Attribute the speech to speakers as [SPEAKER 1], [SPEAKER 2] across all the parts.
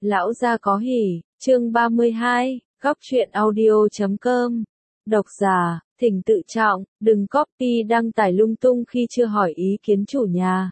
[SPEAKER 1] Lão gia có hỉ, chương 32, góc truyện audio.com. Độc giả, thỉnh tự trọng, đừng copy đăng tải lung tung khi chưa hỏi ý kiến chủ nhà.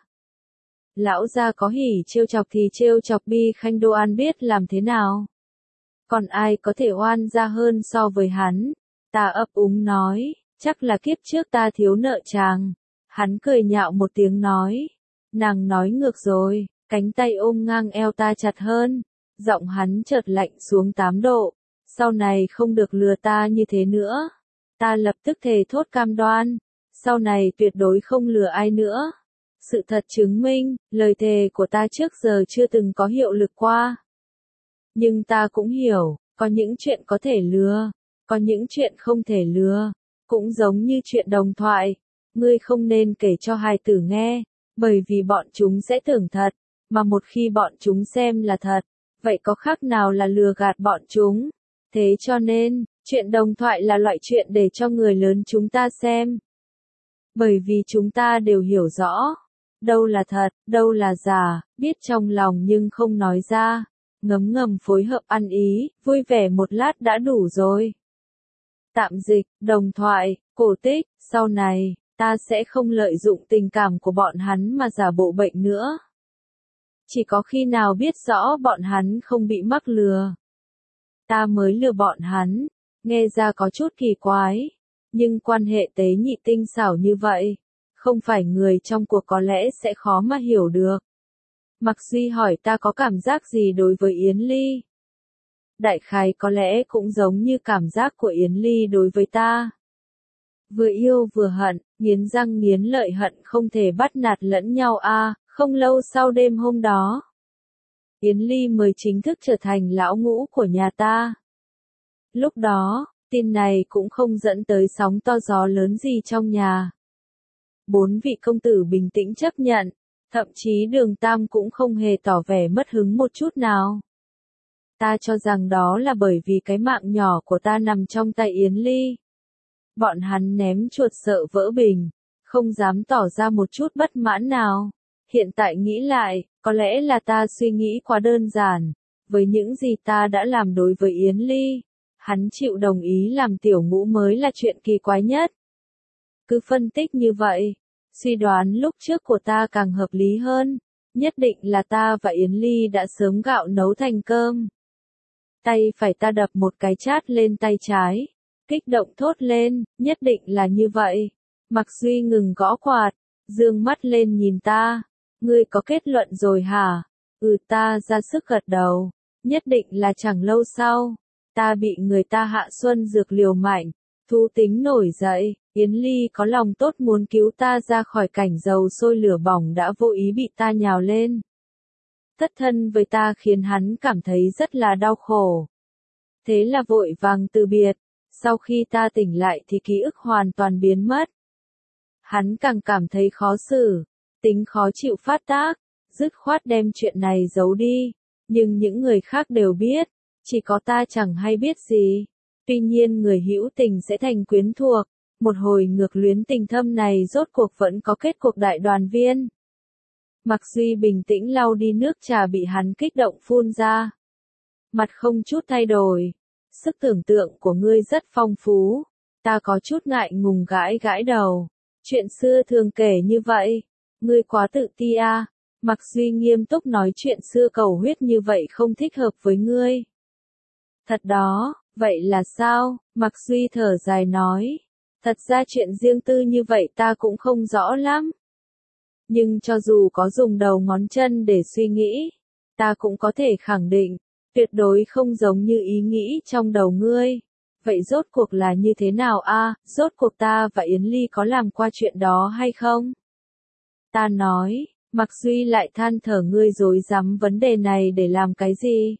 [SPEAKER 1] Lão gia có hỉ trêu chọc thì trêu chọc Bi Khanh Đô An biết làm thế nào. Còn ai có thể oan gia hơn so với hắn? Ta ấp úng nói, chắc là kiếp trước ta thiếu nợ chàng. Hắn cười nhạo một tiếng nói, nàng nói ngược rồi, cánh tay ôm ngang eo ta chặt hơn. Giọng hắn chợt lạnh xuống 8 độ, sau này không được lừa ta như thế nữa. Ta lập tức thề thốt cam đoan, sau này tuyệt đối không lừa ai nữa. Sự thật chứng minh, lời thề của ta trước giờ chưa từng có hiệu lực qua. Nhưng ta cũng hiểu, có những chuyện có thể lừa, có những chuyện không thể lừa. Cũng giống như chuyện đồng thoại, ngươi không nên kể cho hài tử nghe, bởi vì bọn chúng sẽ tưởng thật, mà một khi bọn chúng xem là thật, vậy có khác nào là lừa gạt bọn chúng. Thế cho nên, chuyện đồng thoại là loại chuyện để cho người lớn chúng ta xem. Bởi vì chúng ta đều hiểu rõ, đâu là thật, đâu là giả, biết trong lòng nhưng không nói ra, ngấm ngầm phối hợp ăn ý, vui vẻ một lát đã đủ rồi. Tạm dịch, đồng thoại, cổ tích, sau này, ta sẽ không lợi dụng tình cảm của bọn hắn mà giả bộ bệnh nữa. Chỉ có khi nào biết rõ bọn hắn không bị mắc lừa, ta mới lừa bọn hắn. Nghe ra có chút kỳ quái, nhưng quan hệ tế nhị tinh xảo như vậy, không phải người trong cuộc có lẽ sẽ khó mà hiểu được. Mặc Duy hỏi ta có cảm giác gì đối với Yến Ly. Đại khái có lẽ cũng giống như cảm giác của Yến Ly đối với ta. Vừa yêu vừa hận, nghiến răng nghiến lợi hận không thể bắt nạt lẫn nhau a. Không lâu sau đêm hôm đó, Yến Ly mới chính thức trở thành lão ngũ của nhà ta. Lúc đó, tin này cũng không dẫn tới sóng to gió lớn gì trong nhà. 4 vị công tử bình tĩnh chấp nhận, thậm chí Đường Tam cũng không hề tỏ vẻ mất hứng một chút nào. Ta cho rằng đó là bởi vì cái mạng nhỏ của ta nằm trong tay Yến Ly. Bọn hắn ném chuột sợ vỡ bình, không dám tỏ ra một chút bất mãn nào. Hiện tại nghĩ lại, có lẽ là ta suy nghĩ quá đơn giản. Với những gì ta đã làm đối với Yến Ly, hắn chịu đồng ý làm tiểu ngũ mới là chuyện kỳ quái nhất. Cứ phân tích như vậy, suy đoán lúc trước của ta càng hợp lý hơn. Nhất định là ta và Yến Ly đã sớm gạo nấu thành cơm. Tay phải ta đập một cái chát lên tay trái, kích động thốt lên, nhất định là như vậy. Mặc Duy ngừng gõ quạt, dương mắt lên nhìn ta. Ngươi có kết luận rồi hả? Ta ra sức gật đầu. Nhất định là chẳng lâu sau, ta bị người ta hạ xuân dược liều mạnh, thú tính nổi dậy. Yến Ly có lòng tốt muốn cứu ta ra khỏi cảnh dầu sôi lửa bỏng đã vô ý bị ta nhào lên. Thất thân với ta khiến hắn cảm thấy rất là đau khổ. Thế là vội vàng từ biệt. Sau khi ta tỉnh lại thì ký ức hoàn toàn biến mất. Hắn càng cảm thấy khó xử, tính khó chịu phát tác, dứt khoát đem chuyện này giấu đi. Nhưng những người khác đều biết, chỉ có ta chẳng hay biết gì. Tuy nhiên người hữu tình sẽ thành quyến thuộc, một hồi ngược luyến tình thâm này rốt cuộc vẫn có kết cuộc đại đoàn viên. Mặc Duy bình tĩnh lau đi nước trà bị hắn kích động phun ra. Mặt không chút thay đổi. Sức tưởng tượng của ngươi rất phong phú. Ta có chút ngại ngùng gãi gãi đầu. Chuyện xưa thường kể như vậy. Ngươi quá tự ti à. Mặc Duy nghiêm túc nói chuyện xưa cầu huyết như vậy không thích hợp với ngươi. Thật đó, vậy là sao? Mặc Duy thở dài nói. Thật ra chuyện riêng tư như vậy ta cũng không rõ lắm. Nhưng cho dù có dùng đầu ngón chân để suy nghĩ, ta cũng có thể khẳng định, tuyệt đối không giống như ý nghĩ trong đầu ngươi. Vậy rốt cuộc là như thế nào a? Rốt cuộc ta và Yến Ly có làm qua chuyện đó hay không? Ta nói, Mặc Duy lại than thở ngươi dối rắm vấn đề này để làm cái gì?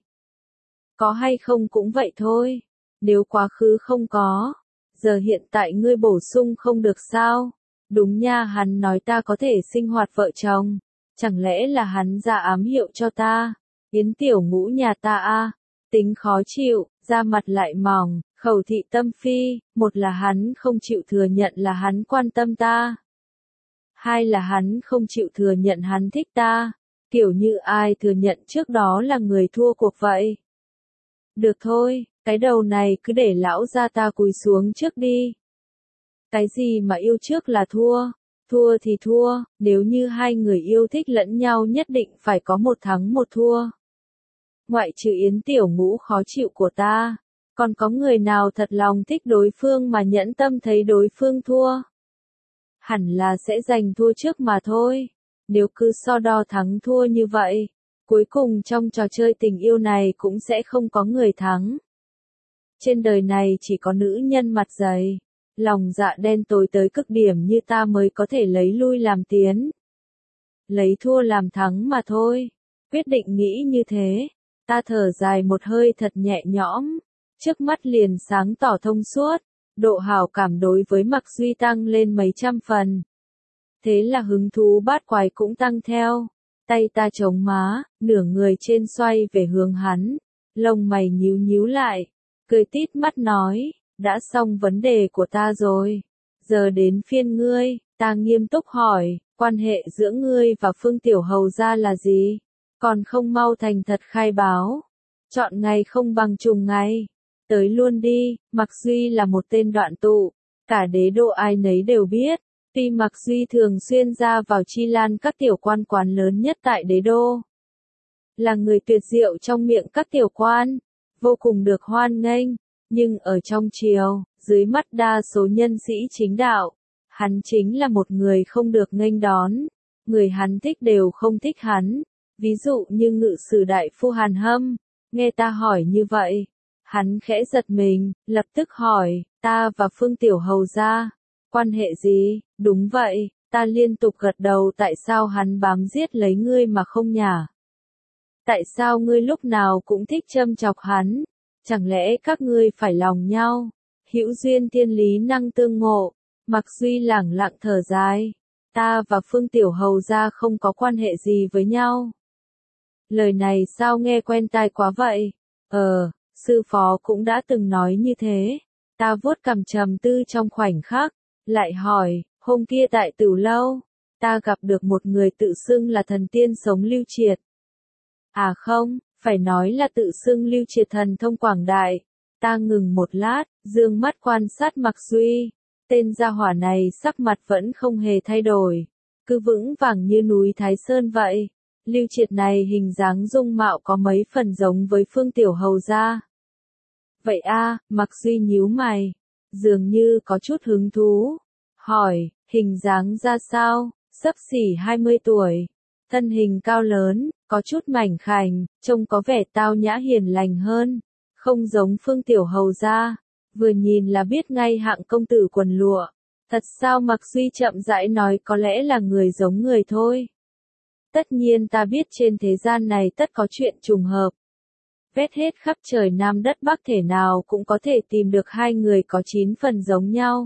[SPEAKER 1] Có hay không cũng vậy thôi. Nếu quá khứ không có, giờ hiện tại ngươi bổ sung không được sao? Đúng nha, hắn nói ta có thể sinh hoạt vợ chồng. Chẳng lẽ là hắn ra ám hiệu cho ta? Yến tiểu ngũ nhà ta a, tính khó chịu, da mặt lại mỏng, khẩu thị tâm phi. Một là hắn không chịu thừa nhận là hắn quan tâm ta. Hai là hắn không chịu thừa nhận hắn thích ta. Kiểu như ai thừa nhận trước đó là người thua cuộc vậy. Được thôi, cái đầu này cứ để lão gia ta cúi xuống trước đi. Cái gì mà yêu trước là thua? Thua thì thua, nếu như hai người yêu thích lẫn nhau nhất định phải có một thắng một thua. Ngoại trừ Yến Tiểu Ngũ khó chịu của ta, còn có người nào thật lòng thích đối phương mà nhẫn tâm thấy đối phương thua? Hẳn là sẽ giành thua trước mà thôi. Nếu cứ so đo thắng thua như vậy, cuối cùng trong trò chơi tình yêu này cũng sẽ không có người thắng. Trên đời này chỉ có nữ nhân mặt dày, lòng dạ đen tối tới cực điểm như ta mới có thể lấy lui làm tiến, lấy thua làm thắng mà thôi. Quyết định nghĩ như thế, ta thở dài một hơi thật nhẹ nhõm, trước mắt liền sáng tỏ thông suốt, độ hảo cảm đối với Mạc Duy tăng lên mấy trăm phần. Thế là hứng thú bát quái cũng tăng theo, tay ta chống má, nửa người trên xoay về hướng hắn, lông mày nhíu nhíu lại, cười tít mắt nói, đã xong vấn đề của ta rồi, giờ đến phiên ngươi. Ta nghiêm túc hỏi, quan hệ giữa ngươi và Phương Tiểu Hầu gia là gì? Còn không mau thành thật khai báo. Chọn ngày không bằng trùng ngày. Tới luôn đi, Mạc Duy là một tên đoạn tụ. Cả đế đô ai nấy đều biết. Tuy Mạc Duy thường xuyên ra vào chi lan các tiểu quan quán lớn nhất tại đế đô. Là người tuyệt diệu trong miệng các tiểu quan. Vô cùng được hoan nghênh. Nhưng ở trong triều, dưới mắt đa số nhân sĩ chính đạo, hắn chính là một người không được nghênh đón, người hắn thích đều không thích hắn, ví dụ như ngự sử đại phu Hàn Hâm. Nghe ta hỏi như vậy, hắn khẽ giật mình, lập tức hỏi, ta và Phương Tiểu Hầu gia, quan hệ gì? Đúng vậy, ta liên tục gật đầu. Tại sao hắn bám giết lấy ngươi mà không nhả? Tại sao ngươi lúc nào cũng thích châm chọc hắn? Chẳng lẽ các ngươi phải lòng nhau? Hữu duyên thiên lý năng tương ngộ. Mạc Duy lẳng lặng thở dài. Ta và Phương Tiểu Hầu gia không có quan hệ gì với nhau. Lời này sao nghe quen tai quá vậy? Sư phó cũng đã từng nói như thế. Ta vuốt cằm trầm tư trong khoảnh khắc, lại hỏi, hôm kia tại Tửu Lâu, ta gặp được một người tự xưng là thần tiên sống Lưu Triệt. À không, phải nói là tự xưng Lưu Triệt thần thông quảng đại. Ta ngừng một lát, dương mắt quan sát Mạc Duy. Tên gia hỏa này sắc mặt vẫn không hề thay đổi, cứ vững vàng như núi Thái Sơn vậy. Lưu Triệt này hình dáng dung mạo có mấy phần giống với Phương Tiểu Hầu gia. Vậy a, Mạc Duy nhíu mày, dường như có chút hứng thú, hỏi, hình dáng ra sao? Xấp xỉ 20 tuổi, thân hình cao lớn, có chút mảnh khảnh, trông có vẻ tao nhã hiền lành hơn, không giống Phương Tiểu Hầu gia. Vừa nhìn là biết ngay hạng công tử quần lụa. Thật sao? Mạc Duy chậm rãi nói, có lẽ là người giống người thôi. Tất nhiên ta biết trên thế gian này tất có chuyện trùng hợp. Vét hết khắp trời Nam đất Bắc thể nào cũng có thể tìm được hai người có 9 phần giống nhau.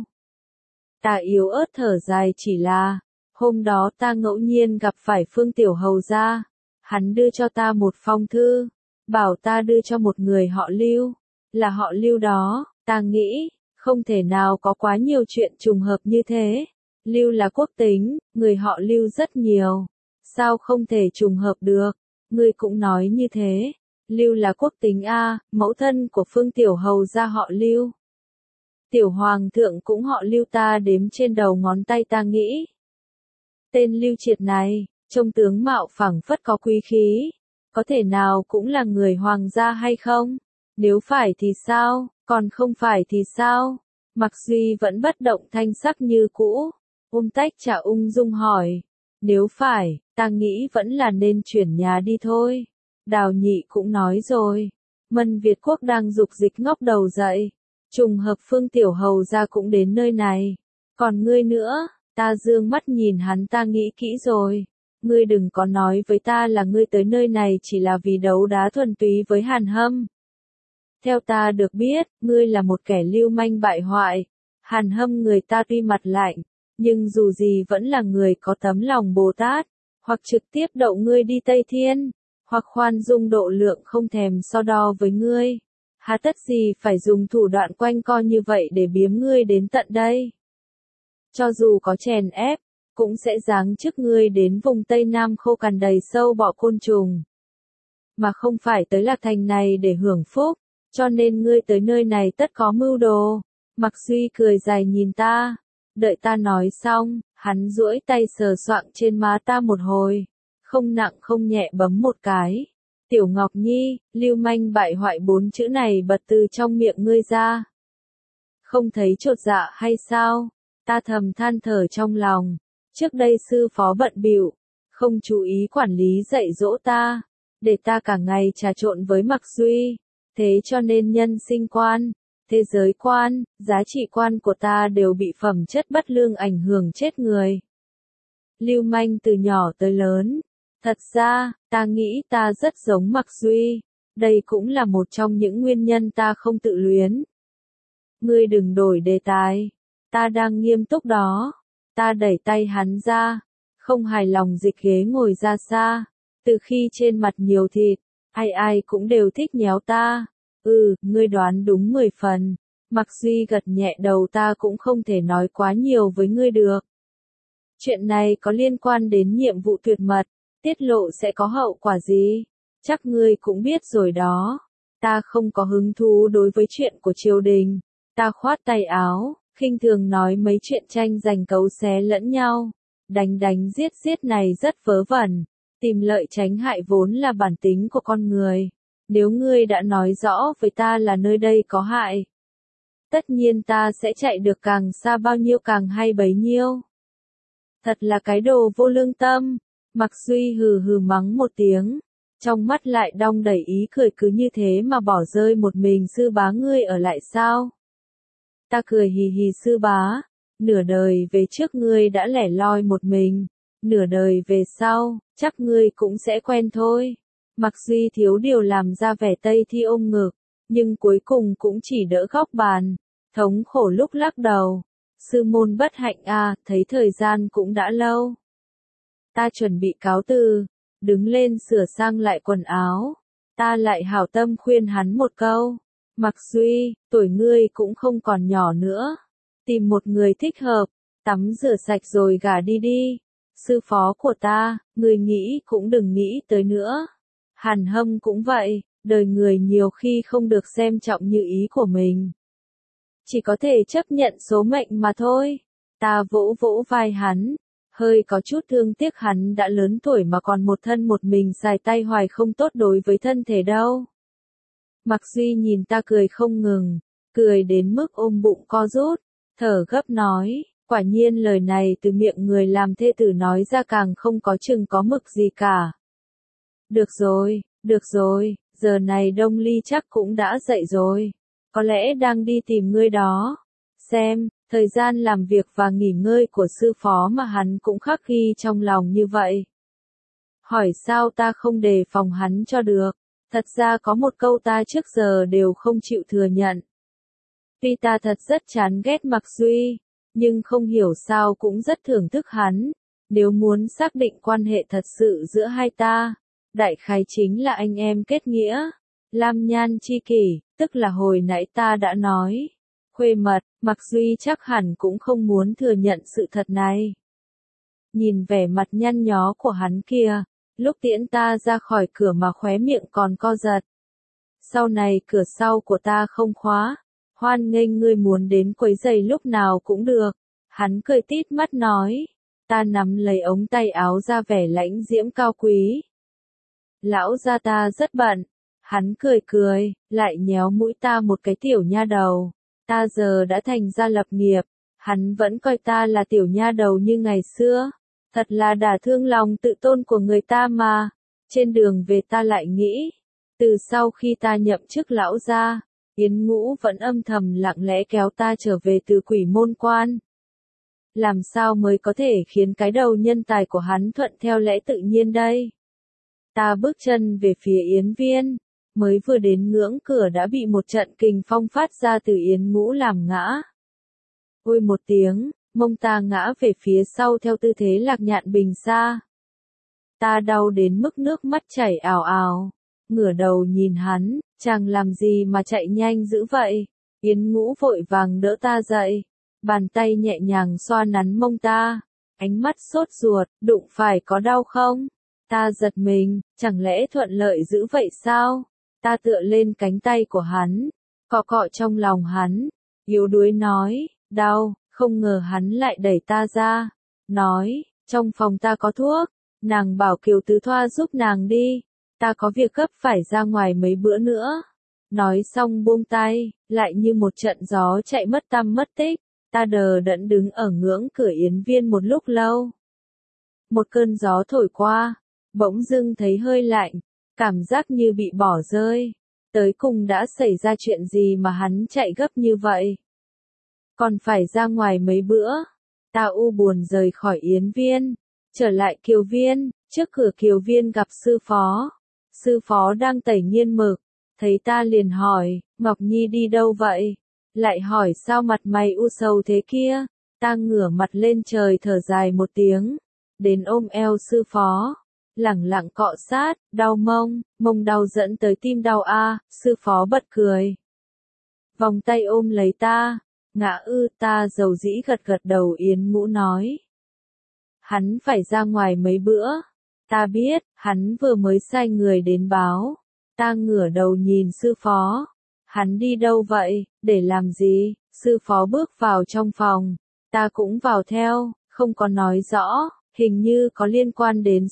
[SPEAKER 1] Ta yếu ớt thở dài, chỉ là, hôm đó ta ngẫu nhiên gặp phải Phương Tiểu Hầu gia. Hắn đưa cho ta một phong thư, bảo ta đưa cho một người họ Lưu. Là họ Lưu đó. Ta nghĩ, không thể nào có quá nhiều chuyện trùng hợp như thế. Lưu là quốc tính, người họ Lưu rất nhiều. Sao không thể trùng hợp được? Ngươi cũng nói như thế. Lưu là quốc tính a, mẫu thân của Phương Tiểu Hầu gia họ Lưu. Tiểu Hoàng thượng cũng họ Lưu, ta đếm trên đầu ngón tay. Ta nghĩ, tên Lưu Triệt này, trông tướng mạo phảng phất có quý khí. Có thể nào cũng là người hoàng gia hay không? Nếu phải thì sao? Còn không phải thì sao? Mạc Duy vẫn bất động, thanh sắc như cũ. Tách trà ung dung hỏi. Nếu phải, ta nghĩ vẫn là nên chuyển nhà đi thôi. Đào Nhị cũng nói rồi. Mân Việt Quốc đang dục dịch ngóc đầu dậy. Trùng hợp Phương Tiểu Hầu gia cũng đến nơi này. Còn ngươi nữa? Ta dương mắt nhìn hắn, ta nghĩ kỹ rồi. Ngươi đừng có nói với ta là ngươi tới nơi này chỉ là vì đấu đá thuần túy với Hàn Hâm. Theo ta được biết, ngươi là một kẻ lưu manh bại hoại. Hàn Hâm người ta tuy mặt lạnh, nhưng dù gì vẫn là người có tấm lòng Bồ Tát, hoặc trực tiếp đậu ngươi đi Tây Thiên, hoặc khoan dung độ lượng không thèm so đo với ngươi. Hà tất gì phải dùng thủ đoạn quanh co như vậy để biếm ngươi đến tận đây? Cho dù có chèn ép, cũng sẽ giáng chức ngươi đến vùng Tây Nam khô cằn đầy sâu bọ côn trùng. Mà không phải tới Lạc Thành này để hưởng phúc, cho nên ngươi tới nơi này tất có mưu đồ. Mặc Duy cười dài nhìn ta, đợi ta nói xong, hắn duỗi tay sờ soạng trên má ta một hồi, không nặng không nhẹ bấm một cái. Tiểu Ngọc Nhi, lưu manh bại hoại 4 chữ này bật từ trong miệng ngươi ra. Không thấy chột dạ hay sao? Ta thầm than thở trong lòng. Trước đây sư phó bận bịu, không chú ý quản lý dạy dỗ ta, để ta cả ngày trà trộn với Mặc Duy. Thế cho nên nhân sinh quan, thế giới quan, giá trị quan của ta đều bị phẩm chất bất lương ảnh hưởng chết người. Lưu manh từ nhỏ tới lớn. Thật ra, ta nghĩ ta rất giống Mặc Duy. Đây cũng là một trong những nguyên nhân ta không tự luyến. Ngươi đừng đổi đề tài. Ta đang nghiêm túc đó. Ta đẩy tay hắn ra. Không hài lòng dịch ghế ngồi ra xa. Từ khi trên mặt nhiều thịt, ai ai cũng đều thích nhéo ta. Ngươi đoán đúng 10 phần. Mặc Duy gật nhẹ đầu, ta cũng không thể nói quá nhiều với ngươi được. Chuyện này có liên quan đến nhiệm vụ tuyệt mật, tiết lộ sẽ có hậu quả gì? Chắc ngươi cũng biết rồi đó. Ta không có hứng thú đối với chuyện của triều đình. Ta khoát tay áo, khinh thường nói mấy chuyện tranh giành cấu xé lẫn nhau. Đánh đánh giết giết này rất vớ vẩn. Tìm lợi tránh hại vốn là bản tính của con người. Nếu ngươi đã nói rõ với ta là nơi đây có hại, tất nhiên ta sẽ chạy được càng xa bao nhiêu càng hay bấy nhiêu. Thật là cái đồ vô lương tâm. Mặc Duy hừ hừ mắng một tiếng, trong mắt lại đong đầy ý cười, cứ như thế mà bỏ rơi một mình sư bá ngươi ở lại sao? Ta cười hì hì, sư bá, nửa đời về trước ngươi đã lẻ loi một mình, nửa đời về sau, chắc ngươi cũng sẽ quen thôi. Mặc Duy thiếu điều làm ra vẻ Tây Thi ôm ngực, nhưng cuối cùng cũng chỉ đỡ góc bàn, thống khổ lúc lắc đầu. Sư môn bất hạnh à, thấy thời gian cũng đã lâu. Ta chuẩn bị cáo từ, đứng lên sửa sang lại quần áo. Ta lại hảo tâm khuyên hắn một câu. Mặc Duy, tuổi ngươi cũng không còn nhỏ nữa. Tìm một người thích hợp, tắm rửa sạch rồi gả đi đi. Sư phó của ta, ngươi nghĩ cũng đừng nghĩ tới nữa. Hàn Hâm cũng vậy, đời người nhiều khi không được xem trọng như ý của mình. Chỉ có thể chấp nhận số mệnh mà thôi. Ta vỗ vỗ vai hắn, hơi có chút thương tiếc hắn đã lớn tuổi mà còn một thân một mình xài tay hoài không tốt đối với thân thể đâu. Mặc Duy nhìn ta cười không ngừng, cười đến mức ôm bụng co rút, thở gấp nói, quả nhiên lời này từ miệng người làm thê tử nói ra càng không có chừng có mực gì cả. Được rồi, giờ này Đông Ly chắc cũng đã dậy rồi, có lẽ đang đi tìm ngươi đó. Xem, thời gian làm việc và nghỉ ngơi của sư phó mà hắn cũng khắc ghi trong lòng như vậy. Hỏi sao ta không đề phòng hắn cho được, thật ra có một câu ta trước giờ đều không chịu thừa nhận. Tuy ta thật rất chán ghét Mặc Duy, nhưng không hiểu sao cũng rất thưởng thức hắn. Nếu muốn xác định quan hệ thật sự giữa hai ta, đại khái chính là anh em kết nghĩa, lam nhan chi kỷ, tức là hồi nãy ta đã nói. Khuê mật, Mặc Duy chắc hẳn cũng không muốn thừa nhận sự thật này. Nhìn vẻ mặt nhăn nhó của hắn kia, lúc tiễn ta ra khỏi cửa mà khóe miệng còn co giật. Sau này cửa sau của ta không khóa, hoan nghênh ngươi muốn đến quấy giày lúc nào cũng được. Hắn cười tít mắt nói, ta nắm lấy ống tay áo ra vẻ lãnh diễm cao quý. Lão gia ta rất bận. Hắn cười cười, lại nhéo mũi ta một cái, tiểu nha đầu. Ta giờ đã thành gia lập nghiệp, hắn vẫn coi ta là tiểu nha đầu như ngày xưa. Thật là đả thương lòng tự tôn của người ta mà. Trên đường về ta lại nghĩ, từ sau khi ta nhậm chức lão gia, Yến Ngũ vẫn âm thầm lặng lẽ kéo ta trở về từ Quỷ Môn Quan. Làm sao mới có thể khiến cái đầu nhân tài của hắn thuận theo lẽ tự nhiên đây? Ta bước chân về phía Yến Viên, mới vừa đến ngưỡng cửa đã bị một trận kình phong phát ra từ Yến Ngũ làm ngã. Ôi một tiếng, mông ta ngã về phía sau theo tư thế lạc nhạn bình xa. Ta đau đến mức nước mắt chảy ào ào, ngửa đầu nhìn hắn, chàng làm gì mà chạy nhanh dữ vậy? Yến Ngũ vội vàng đỡ ta dậy, bàn tay nhẹ nhàng xoa nắn mông ta, ánh mắt sốt ruột, đụng phải có đau không? Ta giật mình, chẳng lẽ thuận lợi dữ vậy sao? Ta tựa lên cánh tay của hắn, cọ cọ trong lòng hắn, yếu đuối nói, đau, không ngờ hắn lại đẩy ta ra, nói, trong phòng ta có thuốc, nàng bảo Kiều Tứ thoa giúp nàng đi, ta có việc gấp phải ra ngoài mấy bữa nữa. Nói xong buông tay, lại như một trận gió chạy mất tăm mất tích, ta đờ đẫn đứng ở ngưỡng cửa yến viên một lúc lâu. Một cơn gió thổi qua, bỗng dưng thấy hơi lạnh, cảm giác như bị bỏ rơi. Tới cùng đã xảy ra chuyện gì mà hắn chạy gấp như vậy? Còn phải ra ngoài mấy bữa. Ta u buồn rời khỏi yến viên, trở lại kiều viên, trước cửa kiều viên gặp sư phó. Sư phó đang tẩy nghiên mực, thấy ta liền hỏi, Ngọc Nhi đi đâu vậy? Lại hỏi sao mặt mày u sầu thế kia? Ta ngửa mặt lên trời thở dài một tiếng, đến ôm eo sư phó, lẳng lặng cọ sát, đau mông, mông đau dẫn tới tim đau a. Sư phó bật cười, vòng tay ôm lấy ta, ngã ta dầu dĩ gật gật đầu. Yến Ngũ nói, hắn phải ra ngoài mấy bữa. Ta biết, hắn vừa mới sai người đến báo. Ta ngửa đầu nhìn sư phó, hắn đi đâu vậy, để làm gì? Sư phó bước vào trong phòng, ta cũng vào theo, không có nói rõ, hình như có liên quan đến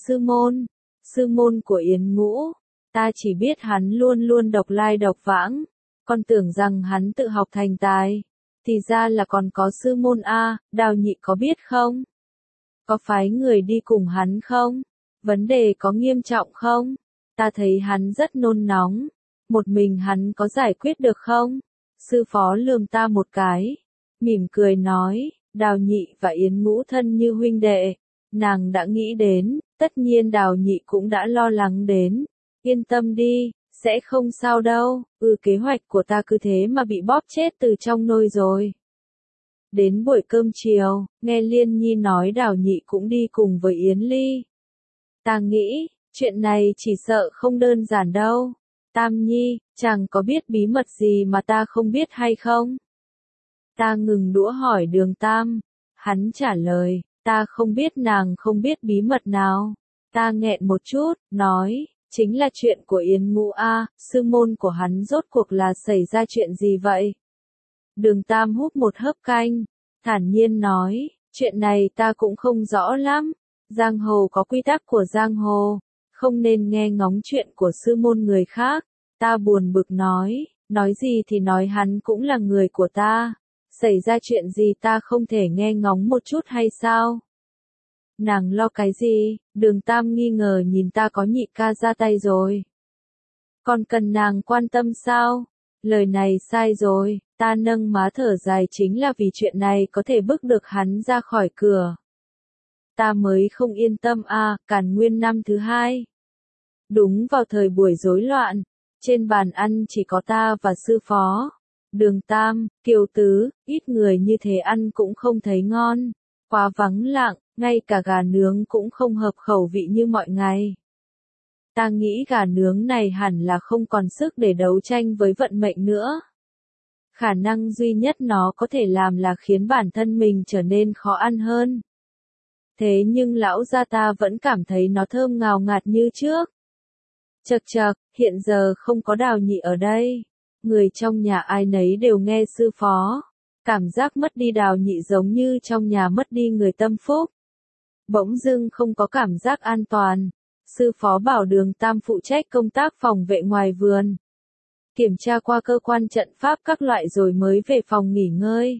[SPEAKER 1] sư môn của Yến Ngũ. Ta chỉ biết hắn luôn luôn độc lai độc vãng, còn tưởng rằng hắn tự học thành tài, thì ra là còn có sư môn a. Đào Nhị có biết không? Có phái người đi cùng hắn không? Vấn đề có nghiêm trọng không? Ta thấy hắn rất nôn nóng, một mình hắn có giải quyết được không? Sư phó lườm ta một cái, mỉm cười nói, Đào Nhị và Yến Ngũ thân như huynh đệ, nàng đã nghĩ đến, tất nhiên Đào Nhị cũng đã lo lắng đến, yên tâm đi, sẽ không sao đâu. Kế hoạch của ta cứ thế mà bị bóp chết từ trong nôi rồi. Đến buổi cơm chiều, nghe Liên Nhi nói Đào Nhị cũng đi cùng với Yến Ly. Ta nghĩ, chuyện này chỉ sợ không đơn giản đâu. Tam Nhi, chàng có biết bí mật gì mà ta không biết hay không? Ta ngừng đũa hỏi Đường Tam. Hắn trả lời, ta không biết, nàng không biết bí mật nào. Ta nghẹn một chút, nói, chính là chuyện của Yến Ngũ a. Sư môn của hắn rốt cuộc là xảy ra chuyện gì vậy? Đường Tam húp một hớp canh, thản nhiên nói, chuyện này ta cũng không rõ lắm. Giang hồ có quy tắc của giang hồ, không nên nghe ngóng chuyện của sư môn người khác. Ta buồn bực nói gì thì nói, hắn cũng là người của ta. Xảy ra chuyện gì ta không thể nghe ngóng một chút hay sao? Nàng lo cái gì? Đường Tam nghi ngờ nhìn ta, có Nhị ca ra tay rồi. Còn cần nàng quan tâm sao? Lời này sai rồi. Ta nâng má thở dài, chính là vì chuyện này có thể bức được hắn ra khỏi cửa. Ta mới không yên tâm a. Càn Nguyên năm thứ 2. Đúng vào thời buổi rối loạn, trên bàn ăn chỉ có ta và sư phó. Đường Tam, Kiều Tứ, ít người như thế ăn cũng không thấy ngon. Quá vắng lặng, ngay cả gà nướng cũng không hợp khẩu vị như mọi ngày. Ta nghĩ gà nướng này hẳn là không còn sức để đấu tranh với vận mệnh nữa. Khả năng duy nhất nó có thể làm là khiến bản thân mình trở nên khó ăn hơn. Thế nhưng lão gia ta vẫn cảm thấy nó thơm ngào ngạt như trước. Chậc chậc, hiện giờ không có Đào Nhị ở đây. Người trong nhà ai nấy đều nghe sư phó. Cảm giác mất đi Đào Nhị giống như trong nhà mất đi người tâm phúc. Bỗng dưng không có cảm giác an toàn. Sư phó bảo Đường Tam phụ trách công tác phòng vệ ngoài vườn. Kiểm tra qua cơ quan trận pháp các loại rồi mới về phòng nghỉ ngơi.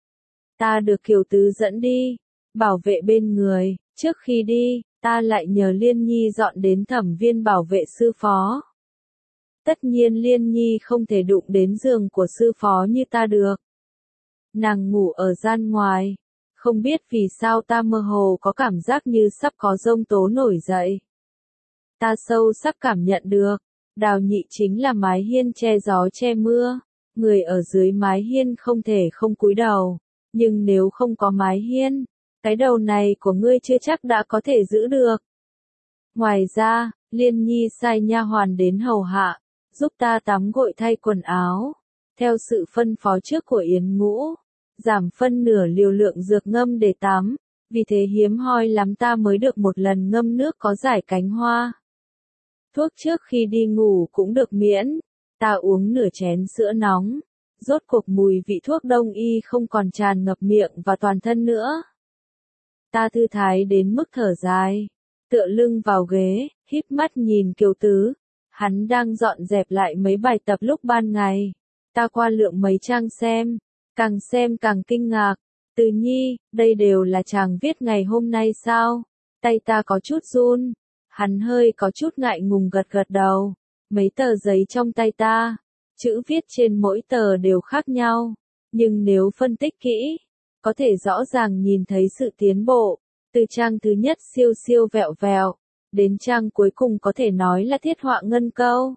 [SPEAKER 1] Ta được Kiều Tứ dẫn đi, bảo vệ bên người. Trước khi đi, ta lại nhờ Liên Nhi dọn đến Thẩm Viên bảo vệ sư phó. Tất nhiên Liên Nhi không thể đụng đến giường của sư phó như ta được. Nàng ngủ ở gian ngoài. Không biết vì sao ta mơ hồ có cảm giác như sắp có giông tố nổi dậy. Ta sâu sắc cảm nhận được, Đào Nhị chính là mái hiên che gió che mưa. Người ở dưới mái hiên không thể không cúi đầu. Nhưng nếu không có mái hiên, cái đầu này của ngươi chưa chắc đã có thể giữ được. Ngoài ra, Liên Nhi sai nha hoàn đến hầu hạ, giúp ta tắm gội thay quần áo. Theo sự phân phó trước của Yến Ngũ, giảm phân nửa liều lượng dược ngâm để tắm, vì thế hiếm hoi lắm ta mới được một lần ngâm nước có giải cánh hoa. Thuốc trước khi đi ngủ cũng được miễn, ta uống nửa chén sữa nóng, rốt cuộc mùi vị thuốc đông y không còn tràn ngập miệng và toàn thân nữa. Ta thư thái đến mức thở dài, tựa lưng vào ghế, híp mắt nhìn Kiều Tứ, hắn đang dọn dẹp lại mấy bài tập lúc ban ngày. Ta qua lượm mấy trang xem càng kinh ngạc. Từ Nhi, đây đều là chàng viết ngày hôm nay sao? Tay ta có chút run, hắn hơi có chút ngại ngùng gật gật đầu. Mấy tờ giấy trong tay ta, chữ viết trên mỗi tờ đều khác nhau, nhưng nếu phân tích kỹ, có thể rõ ràng nhìn thấy sự tiến bộ. Từ trang thứ nhất siêu siêu vẹo vẹo, đến trang cuối cùng có thể nói là thiết họa ngân câu.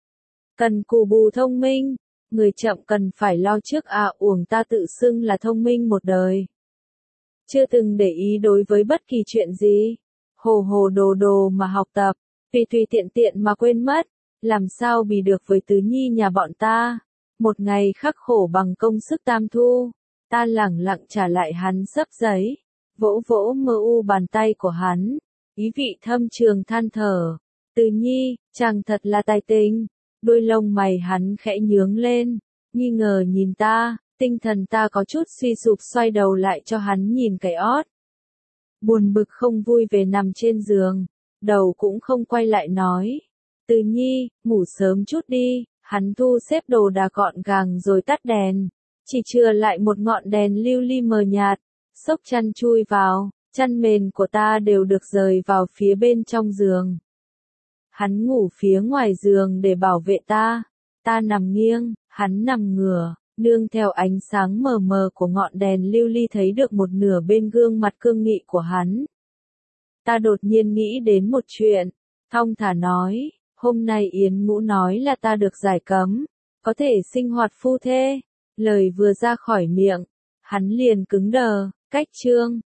[SPEAKER 1] Cần cù bù thông minh, người chậm cần phải lo trước uổng ta tự xưng là thông minh một đời. Chưa từng để ý đối với bất kỳ chuyện gì, hồ hồ đồ đồ mà học tập, tùy tùy tiện tiện mà quên mất, làm sao bì được với Tứ Nhi nhà bọn ta. Một ngày khắc khổ bằng công sức tam thu, ta lẳng lặng trả lại hắn xấp giấy, vỗ vỗ mơ u bàn tay của hắn, ý vị thâm trường than thở. Từ Nhi, chàng thật là tài tình. Đôi lông mày hắn khẽ nhướng lên, nghi ngờ nhìn ta, tinh thần ta có chút suy sụp xoay đầu lại cho hắn nhìn cái ót. Buồn bực không vui về nằm trên giường, đầu cũng không quay lại nói. Từ Nhi, ngủ sớm chút đi, hắn thu xếp đồ đạc gọn gàng rồi tắt đèn, chỉ chừa lại một ngọn đèn lưu ly mờ nhạt, xốc chăn chui vào, chăn mền của ta đều được rời vào phía bên trong giường. Hắn ngủ phía ngoài giường để bảo vệ ta. Ta nằm nghiêng, hắn nằm ngửa, nương theo ánh sáng mờ mờ của ngọn đèn lưu ly thấy được một nửa bên gương mặt cương nghị của hắn. Ta đột nhiên nghĩ đến một chuyện, thong thả nói, hôm nay Yến Ngũ nói là ta được giải cấm, có thể sinh hoạt phu thê. Lời vừa ra khỏi miệng, hắn liền cứng đờ, cách chương.